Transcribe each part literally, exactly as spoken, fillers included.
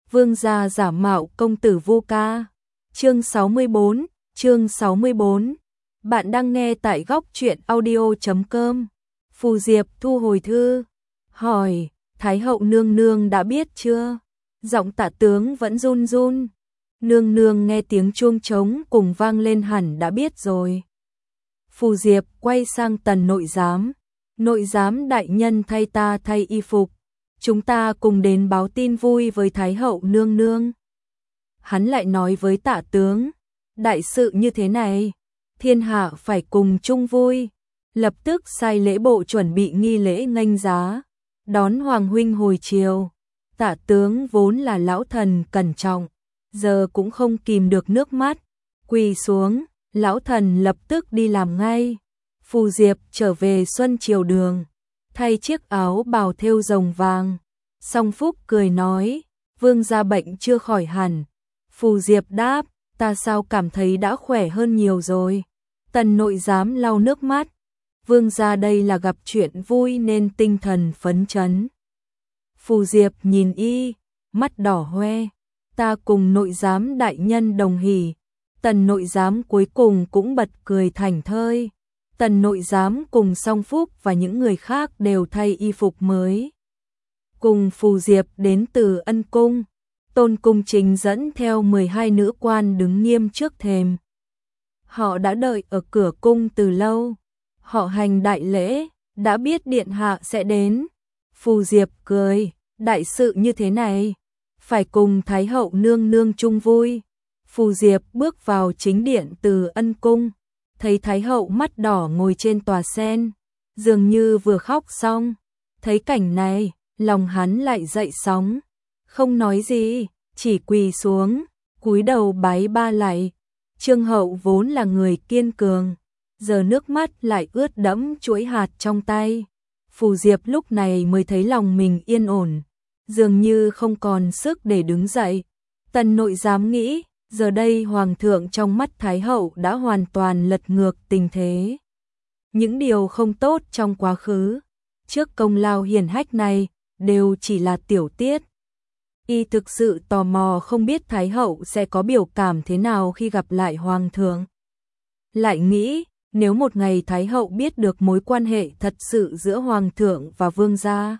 Vương gia giả mạo công tử Vu Ca. Chương sáu mươi bốn, chương sáu mươi bốn. Bạn đang nghe tại góc truyện audio chấm com. Phù Diệp thu hồi thư, hỏi, Thái hậu nương nương đã biết chưa? Giọng Tạ tướng vẫn run run. Nương nương nghe tiếng chuông trống cùng vang lên hẳn đã biết rồi. Phù Diệp quay sang Tần nội giám. Nội giám đại nhân thay ta thay y phục. Chúng ta cùng đến báo tin vui với Thái hậu nương nương. Hắn lại nói với Tạ tướng, đại sự như thế này, thiên hạ phải cùng chung vui. Lập tức sai lễ bộ chuẩn bị nghi lễ nghênh giá, đón hoàng huynh hồi chiều. Tạ tướng vốn là lão thần cẩn trọng, giờ cũng không kìm được nước mắt, quỳ xuống, lão thần lập tức đi làm ngay. Phù Diệp trở về Xuân Triều Đường, thay chiếc áo bào thêu rồng vàng. Song Phúc cười nói, vương gia bệnh chưa khỏi hẳn. Phù Diệp đáp, ta sao cảm thấy đã khỏe hơn nhiều rồi. Tần nội giám lau nước mắt, vương gia đây là gặp chuyện vui nên tinh thần phấn chấn. Phù Diệp nhìn y, mắt đỏ hoe, ta cùng nội giám đại nhân đồng hỉ. Tần nội giám cuối cùng cũng bật cười thảnh thơi. Tần nội giám cùng Song Phúc và những người khác đều thay y phục mới. Cùng Phù Diệp đến từ Ân Cung, Tôn Cung Chính dẫn theo mười hai nữ quan đứng nghiêm trước thềm. Họ đã đợi ở cửa cung từ lâu, họ hành đại lễ, đã biết điện hạ sẽ đến. Phù Diệp cười, đại sự như thế này, phải cùng Thái hậu nương nương chung vui. Phù Diệp bước vào chính điện từ Ân Cung, thấy Thái hậu mắt đỏ ngồi trên tòa sen, dường như vừa khóc xong. Thấy cảnh này, lòng hắn lại dậy sóng, không nói gì, chỉ quỳ xuống, cúi đầu bái ba lạy. Trương hậu vốn là người kiên cường, giờ nước mắt lại ướt đẫm chuỗi hạt trong tay. Phù Diệp lúc này mới thấy lòng mình yên ổn, dường như không còn sức để đứng dậy. Tần nội giám nghĩ, giờ đây hoàng thượng trong mắt Thái hậu đã hoàn toàn lật ngược tình thế. Những điều không tốt trong quá khứ, trước công lao hiển hách này, đều chỉ là tiểu tiết. Y thực sự tò mò không biết Thái hậu sẽ có biểu cảm thế nào khi gặp lại hoàng thượng. Lại nghĩ, nếu một ngày Thái hậu biết được mối quan hệ thật sự giữa hoàng thượng và vương gia,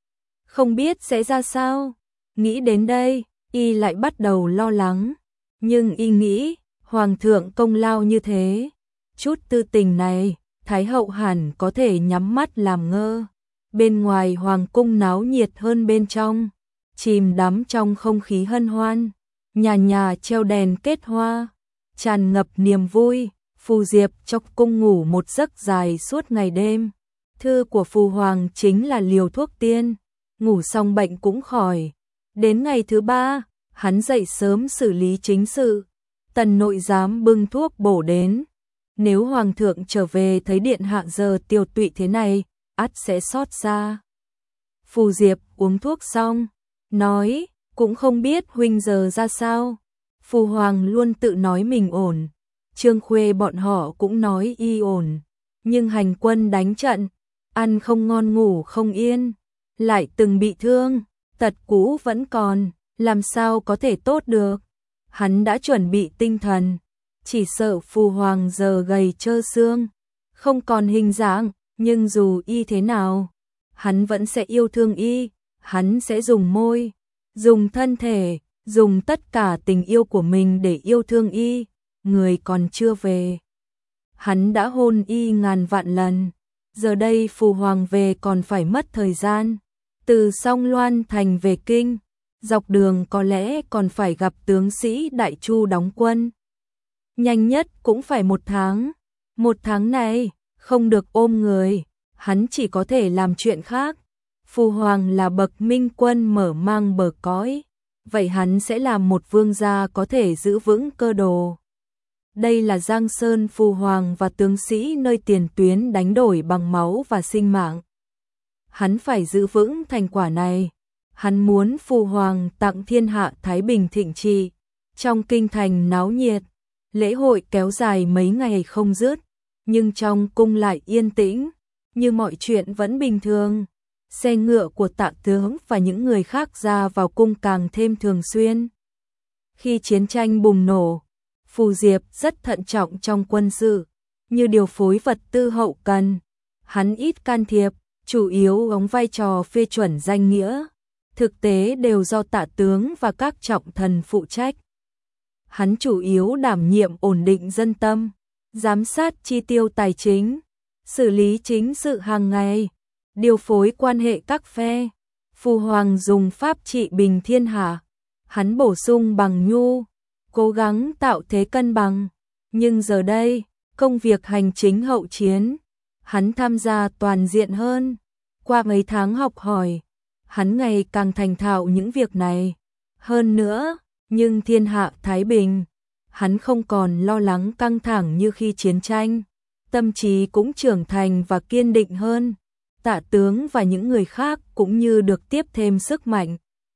không biết sẽ ra sao. Nghĩ đến đây, y lại bắt đầu lo lắng. Nhưng y nghĩ, hoàng thượng công lao như thế, chút tư tình này, Thái hậu hẳn có thể nhắm mắt làm ngơ. Bên ngoài hoàng cung náo nhiệt hơn bên trong, chìm đắm trong không khí hân hoan, nhà nhà treo đèn kết hoa, tràn ngập niềm vui. Phù Diệp trong cung ngủ một giấc dài suốt ngày đêm. Thư của Phù Hoàng chính là liều thuốc tiên, ngủ xong bệnh cũng khỏi. Đến ngày thứ ba, hắn dậy sớm xử lý chính sự. Tần nội giám bưng thuốc bổ đến. Nếu hoàng thượng trở về thấy điện hạ giờ tiêu tụy thế này, ắt sẽ xót xa. Phù Diệp uống thuốc xong, nói, cũng không biết huynh giờ ra sao. Phù Hoàng luôn tự nói mình ổn, Trương Khuê bọn họ cũng nói y ổn, nhưng hành quân đánh trận, ăn không ngon ngủ không yên, lại từng bị thương, tật cũ vẫn còn, làm sao có thể tốt được. Hắn đã chuẩn bị tinh thần, chỉ sợ Phù Hoàng giờ gầy trơ xương, không còn hình dáng, nhưng dù y thế nào, hắn vẫn sẽ yêu thương y, hắn sẽ dùng môi, dùng thân thể, dùng tất cả tình yêu của mình để yêu thương y. Người còn chưa về, hắn đã hôn y ngàn vạn lần. Giờ đây Phù Hoàng về còn phải mất thời gian, từ Song Loan thành về kinh, dọc đường có lẽ còn phải gặp tướng sĩ Đại Chu đóng quân. Nhanh nhất cũng phải một tháng. Một tháng này, không được ôm người, hắn chỉ có thể làm chuyện khác. Phù Hoàng là bậc minh quân mở mang bờ cõi, vậy hắn sẽ làm một vương gia có thể giữ vững cơ đồ. Đây là Giang Sơn Phù Hoàng và tướng sĩ nơi tiền tuyến đánh đổi bằng máu và sinh mạng. Hắn phải giữ vững thành quả này. Hắn muốn Phù Hoàng tặng thiên hạ thái bình thịnh trị. Trong kinh thành náo nhiệt, lễ hội kéo dài mấy ngày không dứt, nhưng trong cung lại yên tĩnh, như mọi chuyện vẫn bình thường. xe ngựa của Tạ tướng và những người khác ra vào cung càng thêm thường xuyên. Khi chiến tranh bùng nổ, Phù Diệp rất thận trọng trong quân sự, như điều phối vật tư hậu cần. Hắn ít can thiệp, chủ yếu đóng vai trò phê chuẩn danh nghĩa. Thực tế đều do Tạ tướng và các trọng thần phụ trách. Hắn chủ yếu đảm nhiệm ổn định dân tâm, giám sát chi tiêu tài chính, xử lý chính sự hàng ngày, điều phối quan hệ các phe. Phu hoàng dùng pháp trị bình thiên hạ, hắn bổ sung bằng nhu, cố gắng tạo thế cân bằng. Nhưng giờ đây, công việc hành chính hậu chiến, hắn tham gia toàn diện hơn. Qua mấy tháng học hỏi, hắn ngày càng thành thạo những việc này. Hơn nữa, nhưng thiên hạ thái bình, hắn không còn lo lắng căng thẳng như khi chiến tranh, tâm trí cũng trưởng thành và kiên định hơn. Tạ tướng và những người khác cũng như được tiếp thêm sức mạnh.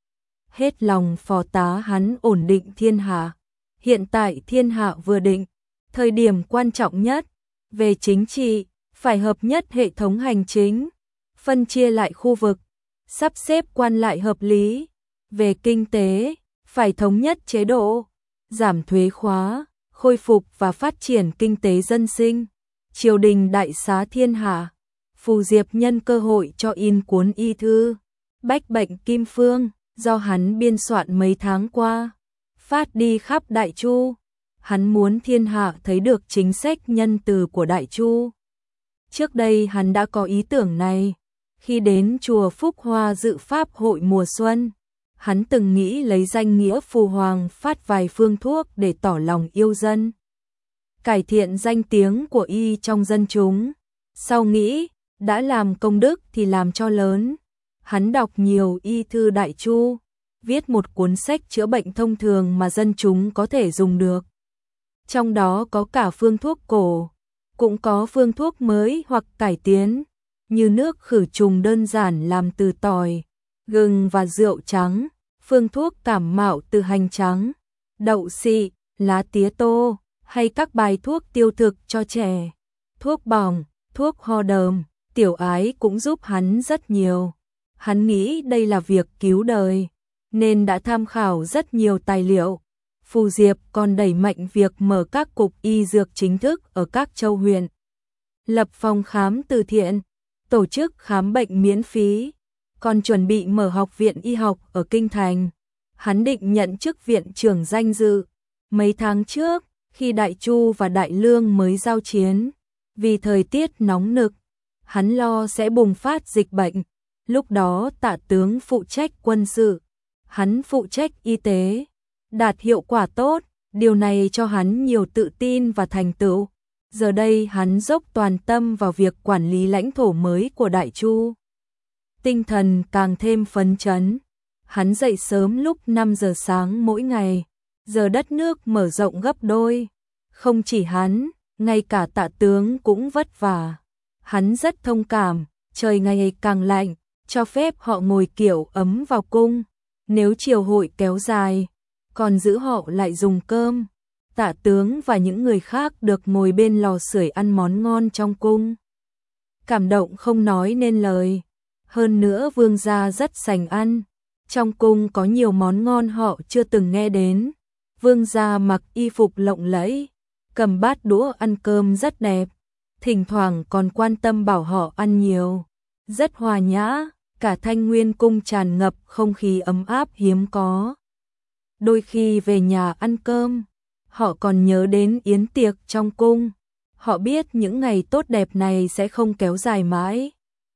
Hết lòng phò tá hắn ổn định thiên hạ. Hiện tại thiên hạ vừa định, thời điểm quan trọng nhất về chính trị, phải hợp nhất hệ thống hành chính, phân chia lại khu vực, sắp xếp quan lại hợp lý. Về kinh tế, phải thống nhất chế độ, giảm thuế khóa, khôi phục và phát triển kinh tế dân sinh. Triều đình đại xá thiên hạ, Phù Diệp nhân cơ hội cho in cuốn y thư Bách bệnh Kim Phương, do hắn biên soạn mấy tháng qua, phát đi khắp Đại Chu. Hắn muốn thiên hạ thấy được chính sách nhân từ của Đại Chu. Trước đây hắn đã có ý tưởng này, khi đến chùa Phúc Hoa dự pháp hội mùa xuân. Hắn từng nghĩ lấy danh nghĩa Phù Hoàng phát vài phương thuốc để tỏ lòng yêu dân, cải thiện danh tiếng của y trong dân chúng. Sau nghĩ, đã làm công đức thì làm cho lớn. Hắn đọc nhiều y thư Đại Chu, viết một cuốn sách chữa bệnh thông thường mà dân chúng có thể dùng được. Trong đó có cả phương thuốc cổ, cũng có phương thuốc mới hoặc cải tiến, như nước khử trùng đơn giản làm từ tỏi, gừng và rượu trắng, phương thuốc cảm mạo từ hành trắng, đậu xị, lá tía tô, hay các bài thuốc tiêu thực cho trẻ, thuốc bỏng, thuốc ho đờm, tiểu ái cũng giúp hắn rất nhiều. Hắn nghĩ đây là việc cứu đời, nên đã tham khảo rất nhiều tài liệu. Phù Diệp còn đẩy mạnh việc mở các cục y dược chính thức ở các châu huyện, lập phòng khám từ thiện, tổ chức khám bệnh miễn phí, còn chuẩn bị mở học viện y học ở Kinh Thành. Hắn định nhận chức viện trưởng danh dự. Mấy tháng trước, khi Đại Chu và Đại Lương mới giao chiến, vì thời tiết nóng nực, hắn lo sẽ bùng phát dịch bệnh. Lúc đó Tạ tướng phụ trách quân sự, hắn phụ trách y tế, đạt hiệu quả tốt, điều này cho hắn nhiều tự tin và thành tựu. Giờ đây hắn dốc toàn tâm vào việc quản lý lãnh thổ mới của Đại Chu. Tinh thần càng thêm phấn chấn. Hắn dậy sớm lúc năm giờ sáng mỗi ngày, giờ đất nước mở rộng gấp đôi. Không chỉ hắn, ngay cả Tạ tướng cũng vất vả. Hắn rất thông cảm, trời ngày càng lạnh, cho phép họ ngồi kiểu ấm vào cung. Nếu triều hội kéo dài, còn giữ họ lại dùng cơm. Tạ tướng và những người khác được ngồi bên lò sưởi ăn món ngon trong cung. Cảm động không nói nên lời. Hơn nữa vương gia rất sành ăn. Trong cung có nhiều món ngon họ chưa từng nghe đến. Vương gia mặc y phục lộng lẫy, cầm bát đũa ăn cơm rất đẹp. Thỉnh thoảng còn quan tâm bảo họ ăn nhiều. Rất hòa nhã, cả Thanh Nguyên cung tràn ngập không khí ấm áp hiếm có. Đôi khi về nhà ăn cơm, họ còn nhớ đến yến tiệc trong cung. Họ biết những ngày tốt đẹp này sẽ không kéo dài mãi.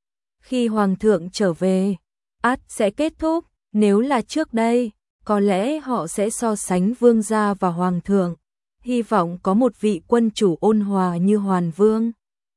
Khi hoàng thượng trở về, ắt sẽ kết thúc. Nếu là trước đây, có lẽ họ sẽ so sánh vương gia và hoàng thượng, hy vọng có một vị quân chủ ôn hòa như Hoàn Vương.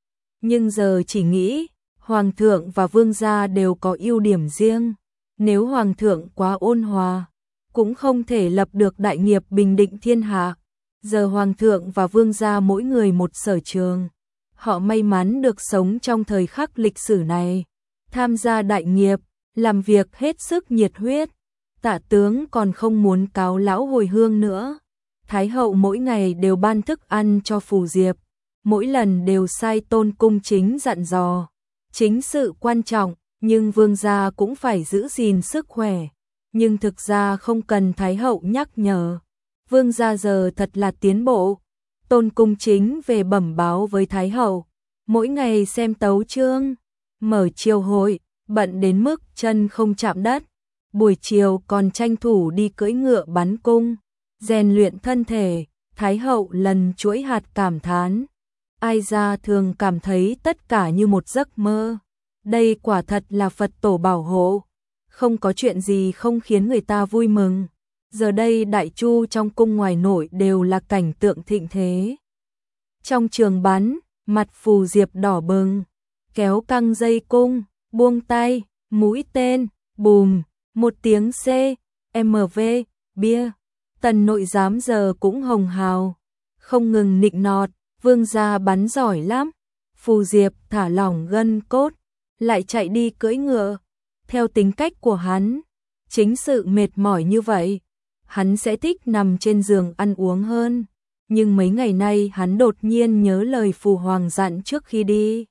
Nhưng giờ chỉ nghĩ, hoàng thượng và vương gia đều có ưu điểm riêng. Nếu hoàng thượng quá ôn hòa, cũng không thể lập được đại nghiệp bình định thiên hạ. Giờ hoàng thượng và vương gia mỗi người một sở trường. Họ may mắn được sống trong thời khắc lịch sử này, tham gia đại nghiệp, làm việc hết sức nhiệt huyết. Tạ tướng còn không muốn cáo lão hồi hương nữa. Thái hậu mỗi ngày đều ban thức ăn cho Phù Diệp, mỗi lần đều sai Tôn cung chính dặn dò. Chính sự quan trọng, nhưng vương gia cũng phải giữ gìn sức khỏe. Nhưng thực ra không cần Thái hậu nhắc nhở. Vương gia giờ thật là tiến bộ. Tôn Cung Chính về bẩm báo với Thái hậu, mỗi ngày xem tấu chương, mở triều hội, bận đến mức chân không chạm đất. Buổi chiều còn tranh thủ đi cưỡi ngựa bắn cung, rèn luyện thân thể. Thái hậu lần chuỗi hạt cảm thán. Ai ra thường cảm thấy tất cả như một giấc mơ. Đây quả thật là Phật tổ bảo hộ. Không có chuyện gì không khiến người ta vui mừng. Giờ đây đại chu trong cung ngoài nội đều là cảnh tượng thịnh thế. Trong trường bắn, mặt Phù Diệp đỏ bừng, kéo căng dây cung, buông tay, mũi tên, bùm, một tiếng C, M V, bia. Tần nội giám giờ cũng hồng hào, không ngừng nịnh nọt, vương gia bắn giỏi lắm. Phù Diệp thả lỏng gân cốt, lại chạy đi cưỡi ngựa. Theo tính cách của hắn, chính sự mệt mỏi như vậy, hắn sẽ thích nằm trên giường ăn uống hơn. Nhưng mấy ngày nay hắn đột nhiên nhớ lời Phù Hoàng dặn trước khi đi.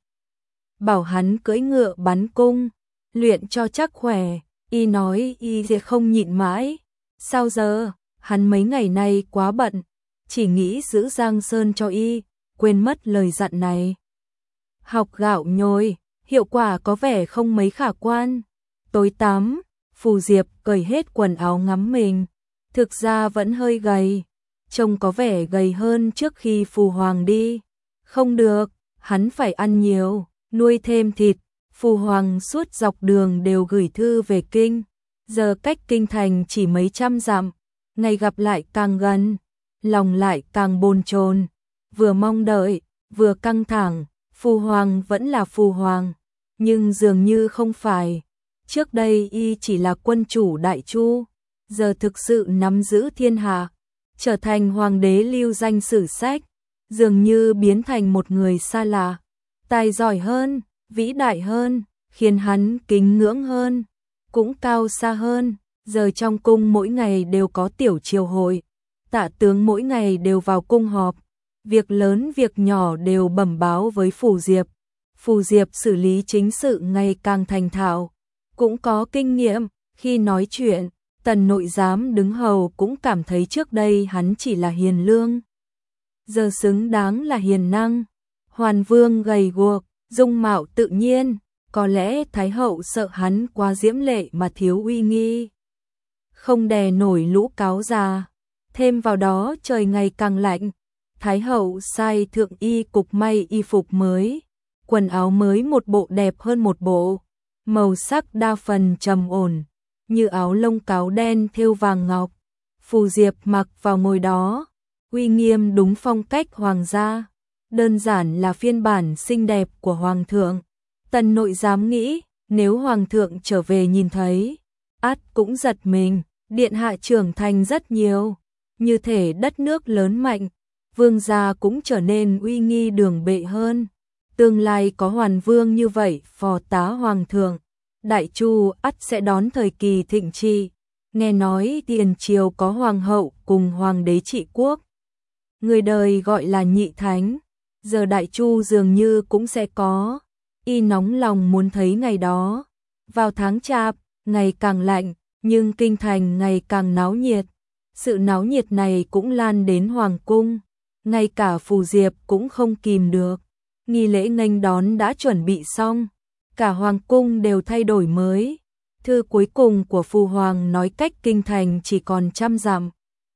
Bảo hắn cưỡi ngựa bắn cung, luyện cho chắc khỏe, y nói y sẽ không nhịn mãi. Sao giờ, hắn mấy ngày nay quá bận, chỉ nghĩ giữ Giang Sơn cho y, quên mất lời dặn này. Học gạo nhồi, hiệu quả có vẻ không mấy khả quan. Tối tắm, Phù Diệp cởi hết quần áo ngắm mình, thực ra vẫn hơi gầy, trông có vẻ gầy hơn trước khi Phù Hoàng đi. Không được, hắn phải ăn nhiều, nuôi thêm thịt. Phù Hoàng suốt dọc đường đều gửi thư về kinh, giờ cách kinh thành chỉ mấy trăm dặm, ngày gặp lại càng gần, lòng lại càng bồn chồn, vừa mong đợi, vừa căng thẳng. Phù Hoàng vẫn là Phù Hoàng, nhưng dường như không phải. Trước đây y chỉ là quân chủ đại chu, giờ thực sự nắm giữ thiên hạ, trở thành hoàng đế lưu danh sử sách, dường như biến thành một người xa lạ, tài giỏi hơn, vĩ đại hơn, khiến hắn kính ngưỡng hơn, cũng cao xa hơn. Giờ trong cung mỗi ngày đều có tiểu triều hội, Tạ tướng mỗi ngày đều vào cung họp, việc lớn việc nhỏ đều bẩm báo với Phù Diệp. Phù Diệp xử lý chính sự ngày càng thành thạo, cũng có kinh nghiệm. Khi nói chuyện, Tần nội giám đứng hầu cũng cảm thấy trước đây hắn chỉ là hiền lương, giờ xứng đáng là hiền năng. Hoàn Vương gầy guộc, dung mạo tự nhiên, có lẽ Thái hậu sợ hắn quá diễm lệ mà thiếu uy nghi, không đè nổi lũ cáo già. Thêm vào đó trời ngày càng lạnh, Thái hậu sai thượng y cục may y phục mới, quần áo mới một bộ đẹp hơn một bộ, màu sắc đa phần trầm ổn, như áo lông cáo đen thêu vàng ngọc. Phù Diệp mặc vào ngồi đó, uy nghiêm đúng phong cách hoàng gia, đơn giản là phiên bản xinh đẹp của hoàng thượng. Tần nội giám nghĩ, nếu hoàng thượng trở về nhìn thấy, ắt cũng giật mình. Điện hạ trưởng thành rất nhiều, như thể đất nước lớn mạnh, vương gia cũng trở nên uy nghi đường bệ hơn. Tương lai có Hoàn Vương như vậy phò tá hoàng thượng, đại chu ắt sẽ đón thời kỳ thịnh trị. Nghe nói tiền triều có hoàng hậu cùng hoàng đế trị quốc, người đời gọi là nhị thánh, giờ đại chu dường như cũng sẽ có. Y nóng lòng muốn thấy ngày đó. Vào tháng Chạp, ngày càng lạnh, nhưng kinh thành ngày càng náo nhiệt. Sự náo nhiệt này cũng lan đến hoàng cung, ngay cả Phù Diệp cũng không kìm được. Nghi lễ nghênh đón đã chuẩn bị xong, cả hoàng cung đều thay đổi mới. Thư cuối cùng của Phù Hoàng nói cách kinh thành chỉ còn trăm dặm,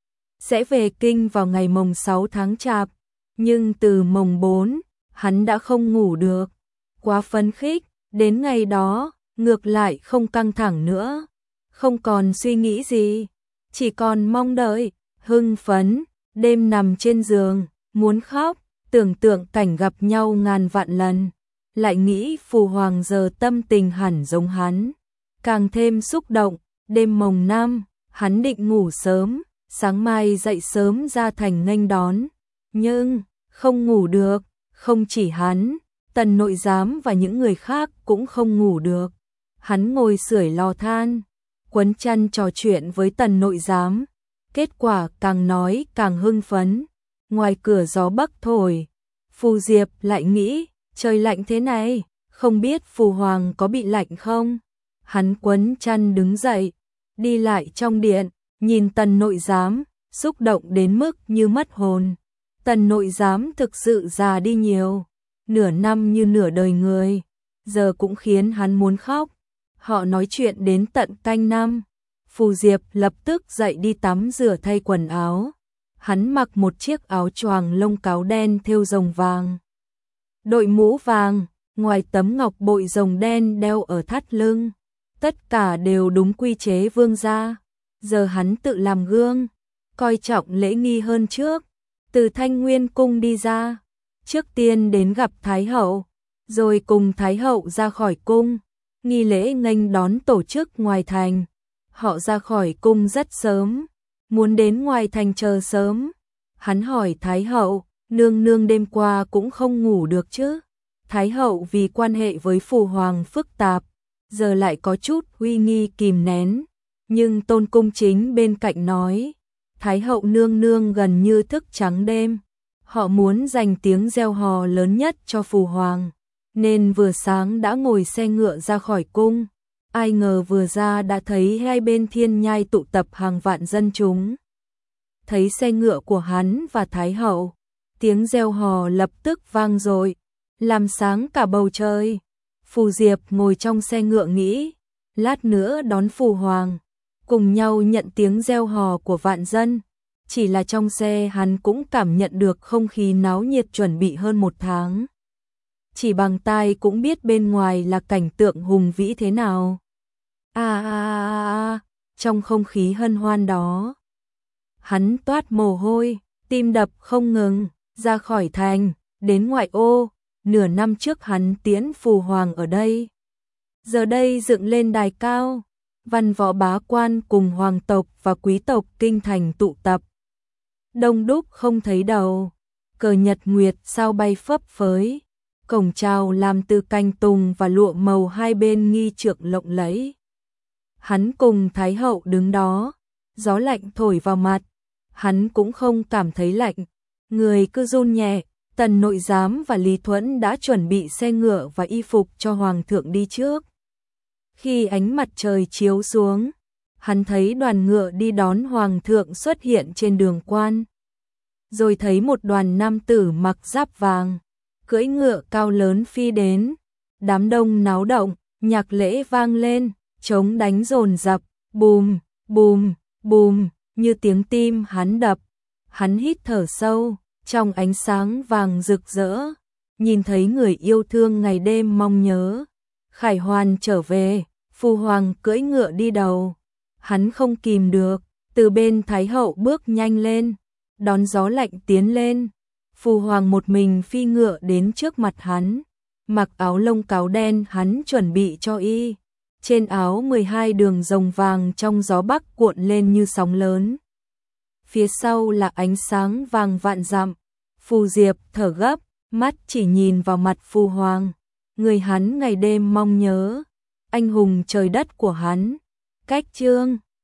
sẽ về kinh vào ngày mồng sáu tháng Chạp, nhưng từ mồng bốn, hắn đã không ngủ được, quá phấn khích. Đến ngày đó, ngược lại không căng thẳng nữa, không còn suy nghĩ gì, chỉ còn mong đợi, hưng phấn. Đêm nằm trên giường, muốn khóc, tưởng tượng cảnh gặp nhau ngàn vạn lần, lại nghĩ Phù Hoàng giờ tâm tình hẳn giống hắn, càng thêm xúc động. Đêm mồng năm, hắn định ngủ sớm, sáng mai dậy sớm ra thành nghênh đón, nhưng không ngủ được. Không chỉ hắn, Tần nội giám và những người khác cũng không ngủ được. Hắn ngồi sưởi lò than, quấn chăn trò chuyện với Tần nội giám, kết quả càng nói càng hưng phấn. Ngoài cửa gió bắc thổi, Phù Diệp lại nghĩ, trời lạnh thế này, không biết Phù Hoàng có bị lạnh không? Hắn quấn chăn đứng dậy, đi lại trong điện, nhìn Tần nội giám, xúc động đến mức như mất hồn. Tần nội giám thực sự già đi nhiều, nửa năm như nửa đời người, giờ cũng khiến hắn muốn khóc. Họ nói chuyện đến tận canh năm, Phù Diệp lập tức dậy đi tắm rửa thay quần áo. Hắn mặc một chiếc áo choàng lông cáo đen thêu rồng vàng, đội mũ vàng, ngoài tấm ngọc bội rồng đen đeo ở thắt lưng. Tất cả đều đúng quy chế vương gia. Giờ hắn tự làm gương, coi trọng lễ nghi hơn trước. Từ Thanh Nguyên cung đi ra, trước tiên đến gặp Thái hậu, rồi cùng Thái hậu ra khỏi cung. Nghi lễ nghênh đón tổ chức ngoài thành. Họ ra khỏi cung rất sớm, muốn đến ngoài thành chờ sớm. Hắn hỏi Thái hậu, nương nương đêm qua cũng không ngủ được chứ? Thái hậu vì quan hệ với Phù Hoàng phức tạp, giờ lại có chút uy nghi kìm nén. Nhưng Tôn Cung Chính bên cạnh nói, Thái hậu nương nương gần như thức trắng đêm. Họ muốn dành tiếng reo hò lớn nhất cho Phù Hoàng, nên vừa sáng đã ngồi xe ngựa ra khỏi cung. Ai ngờ vừa ra đã thấy hai bên thiên nhai tụ tập hàng vạn dân chúng. Thấy xe ngựa của hắn và Thái hậu, tiếng reo hò lập tức vang dội, làm sáng cả bầu trời. Phù Diệp ngồi trong xe ngựa nghĩ, lát nữa đón Phù Hoàng, cùng nhau nhận tiếng reo hò của vạn dân. Chỉ là trong xe hắn cũng cảm nhận được không khí náo nhiệt chuẩn bị hơn một tháng. Chỉ bằng tai cũng biết bên ngoài là cảnh tượng hùng vĩ thế nào. À, à, à, à, trong không khí hân hoan đó, hắn toát mồ hôi, tim đập không ngừng. Ra khỏi thành, đến ngoại ô, nửa năm trước hắn tiễn Phù Hoàng ở đây. Giờ đây dựng lên đài cao, văn võ bá quan cùng hoàng tộc và quý tộc kinh thành tụ tập. Đông đúc không thấy đầu, cờ nhật nguyệt sao bay phấp phới, cổng chào làm từ cành tùng và lụa màu hai bên nghi trượng lộng lẫy. Hắn cùng Thái hậu đứng đó, gió lạnh thổi vào mặt, hắn cũng không cảm thấy lạnh, người cứ run nhẹ. Tần nội giám và Lý Thuẫn đã chuẩn bị xe ngựa và y phục cho Hoàng thượng đi trước. Khi ánh mặt trời chiếu xuống, hắn thấy đoàn ngựa đi đón Hoàng thượng xuất hiện trên đường quan. Rồi thấy một đoàn nam tử mặc giáp vàng, cưỡi ngựa cao lớn phi đến. Đám đông náo động, nhạc lễ vang lên, trống đánh dồn dập, bùm, bùm, bùm, như tiếng tim hắn đập. Hắn hít thở sâu, trong ánh sáng vàng rực rỡ, nhìn thấy người yêu thương ngày đêm mong nhớ. Khải Hoàn trở về, Phù Hoàng cưỡi ngựa đi đầu. Hắn không kìm được, từ bên Thái hậu bước nhanh lên, đón gió lạnh tiến lên. Phù Hoàng một mình phi ngựa đến trước mặt hắn, mặc áo lông cáo đen hắn chuẩn bị cho y. Trên áo mười hai đường rồng vàng trong gió bắc cuộn lên như sóng lớn. Phía sau là ánh sáng vàng vạn dặm. Phù Diệp thở gấp, mắt chỉ nhìn vào mặt Phù Hoàng, người hắn ngày đêm mong nhớ, anh hùng trời đất của hắn. Cách chương